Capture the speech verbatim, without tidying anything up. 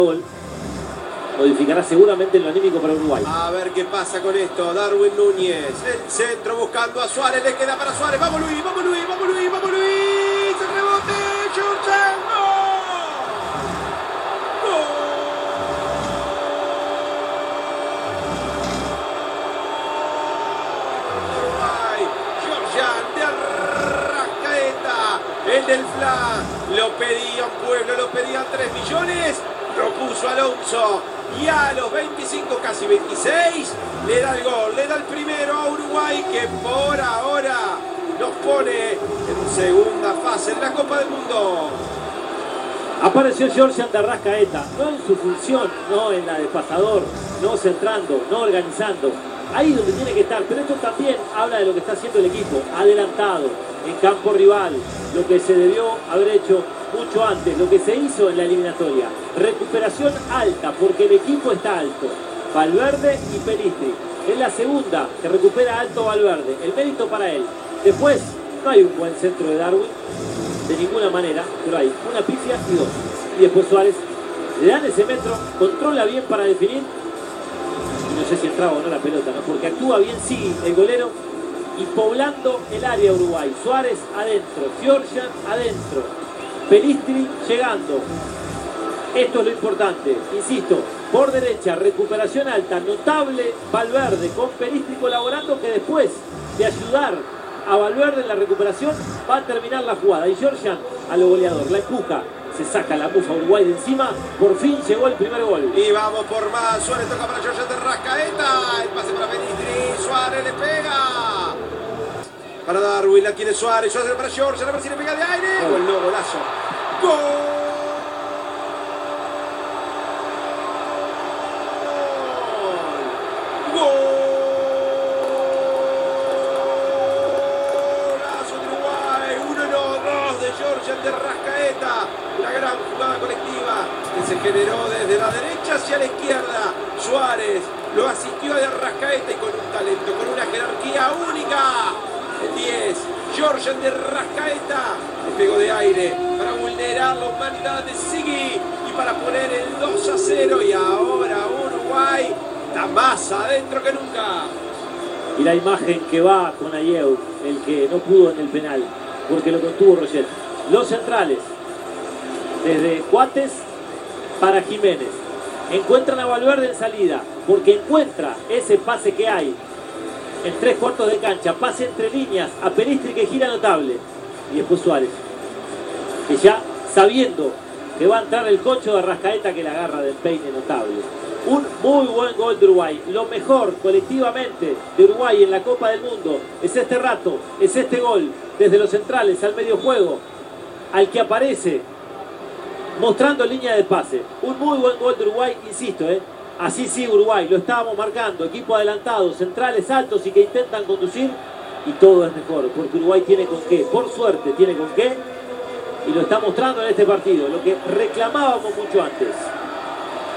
gol modificará seguramente en lo anímico para Uruguay. A ver qué pasa con esto. Darwin Núñez, el centro buscando a Suárez, le queda para Suárez. Vamos Luis, vamos Luis, vamos Luis, vamos Luis. El rebote, Georgian, ¡gol! Uruguay, Georgian de Arrascaeta, el del Fla. Lo pedía un pueblo, lo pedían tres millones. Lo puso Alonso y a los veinticinco, casi veintiséis, le da el gol, le da el primero a Uruguay, que por ahora nos pone en segunda fase en la Copa del Mundo. Apareció Georgian de Arrascaeta, no en su función, no en la de pasador, no centrando, no organizando. Ahí donde tiene que estar, pero esto también habla de lo que está haciendo el equipo, adelantado, en campo rival, lo que se debió haber hecho mucho antes, lo que se hizo en la eliminatoria. Recuperación alta, porque el equipo está alto. Valverde y Pelistri. Es la segunda que recupera alto Valverde. El mérito para él. Después, no hay un buen centro de Darwin, de ninguna manera, pero hay una pifia y dos. Y después Suárez le dan ese metro, controla bien para definir. Y no sé si entraba o no la pelota, ¿no? Porque actúa bien, sí, el golero. Y poblando el área Uruguay. Suárez adentro, Georgian adentro, Pelistri llegando. Esto es lo importante, insisto, por derecha, recuperación alta, notable Valverde con Pelistri colaborando, que después de ayudar a Valverde en la recuperación va a terminar la jugada. Y Georgian a lo goleador, la empuja, se saca la mufa Uruguay de encima, por fin llegó el primer gol. Y vamos por más, Suárez toca para Georgian de Arrascaeta, el pase para Pelistri, Suárez le pega. Para Darwin, la tiene Suárez, Suárez para Georgian, a ver si le pega de aire. Gol, no, golazo. ¡Gol! De Arrascaeta, la gran jugada colectiva que se generó desde la derecha hacia la izquierda. Suárez lo asistió de Arrascaeta y con un talento, con una jerarquía única. El diez, Georgian de Arrascaeta, le pegó de aire para vulnerar la humanidad de Sigui y para poner el dos a cero. Y ahora Uruguay está más adentro que nunca. Y la imagen que va con Ayew, el que no pudo en el penal, porque lo contuvo Roger. Los centrales, desde Cuates para Jiménez, encuentran a Valverde en salida, porque encuentra ese pase que hay en tres cuartos de cancha, pase entre líneas a Pelistri que gira notable, y después Suárez, que ya sabiendo que va a entrar el concho de Arrascaeta, que la agarra del peine notable. Un muy buen gol de Uruguay. Lo mejor colectivamente de Uruguay en la Copa del Mundo es este rato, es este gol, desde los centrales al medio juego, al que aparece mostrando línea de pase. Un muy buen gol de Uruguay, insisto, ¿eh? Así sí Uruguay, lo estábamos marcando, equipo adelantado, centrales altos y que intentan conducir, y todo es mejor, porque Uruguay tiene con qué, por suerte tiene con qué, y lo está mostrando en este partido, lo que reclamábamos mucho antes.